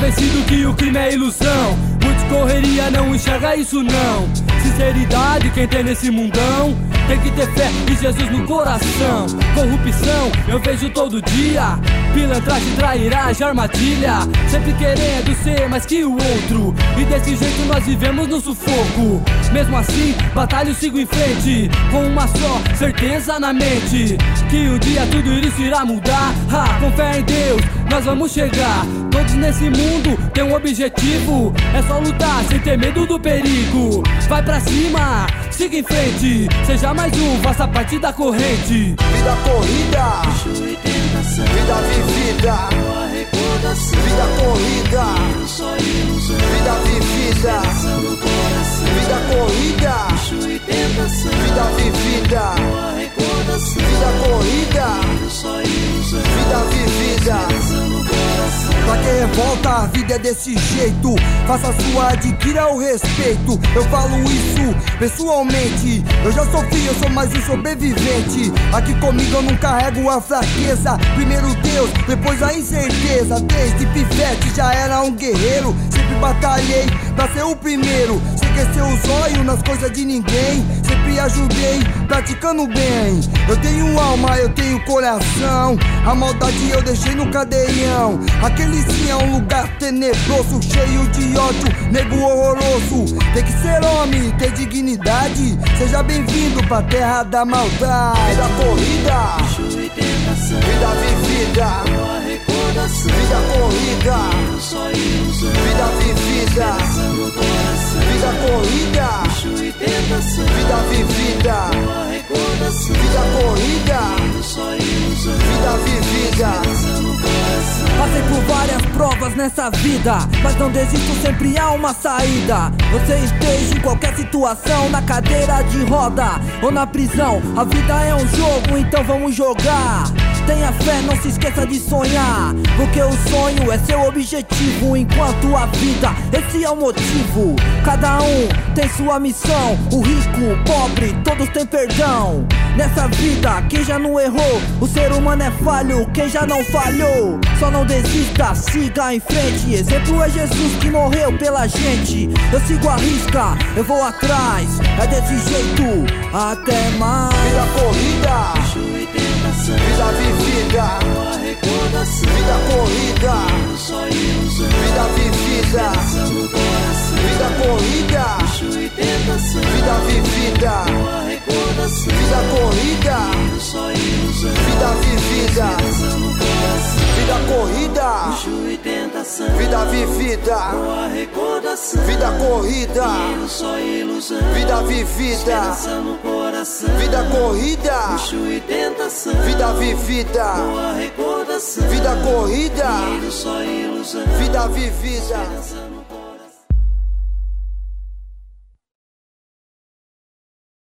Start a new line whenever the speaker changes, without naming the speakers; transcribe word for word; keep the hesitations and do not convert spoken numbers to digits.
convencido que o crime é ilusão. Muitos correria, não enxerga isso não. Sinceridade quem tem nesse mundão. Tem que ter fé e Jesus no coração. Corrupção eu vejo todo dia. Pilantragem, trairagem, armadilha. Sempre querendo ser mais que o outro. E desse jeito nós vivemos no sufoco. Mesmo assim, batalho sigo em frente, com uma só certeza na mente, que um dia tudo isso irá mudar. Ha, com fé em Deus, nós vamos chegar. Todos nesse mundo têm um objetivo. É só lutar sem ter medo do perigo. Vai pra cima, siga em frente. Seja mais um, faça parte da corrente.
Vida corrida, vida vivida, vida corrida, vida vivida, vida corrida, vida vivida, vida corrida, vida vivida. Pra quem revolta, a vida é desse jeito. Faça sua, adquira o respeito. Eu falo isso pessoalmente. Eu já sofri, eu sou mais um sobrevivente. Aqui comigo eu não carrego a fraqueza. Primeiro Deus, depois a incerteza. Desde pivete já era um guerreiro. Sempre batalhei pra ser o primeiro. Sem esquecer os olhos nas coisas de ninguém. Sempre ajudei, praticando bem. Eu tenho alma, eu tenho coração. A maldade eu deixei no cadeião. Aquele sim é um lugar tenebroso, cheio de ódio, nego horroroso. Tem que ser homem, ter dignidade. Seja bem-vindo pra terra da maldade. Vida corrida, vida vivida, vida corrida, vida vivida, vida corrida, vida vivida, vida corrida, vida vivida.
Passei por várias provas nessa vida, mas não desisto, sempre há uma saída. Você esteja em qualquer situação, na cadeira de roda ou na prisão. A vida é um jogo, então vamos jogar. Tenha fé, não se esqueça de sonhar, porque o sonho é seu objetivo. Enquanto a vida, esse é o motivo. Cada um tem sua missão. O rico, o pobre, todos têm perdão. Nessa vida, quem já não errou, o ser humano é falho, quem já não falhou. Só não desista, siga em frente. Exemplo é Jesus que morreu pela gente. Eu sigo a risca, eu vou atrás. É desse jeito, até mais.
Vida corrida, vida vivida, vida corrida, vida vivida, vida corrida, vida vivida, vida corrida, vida vivida, vida corrida, vida vivida, vida corrida, vida vivida, vida corrida, vida vivida, vida corrida, vida vivida.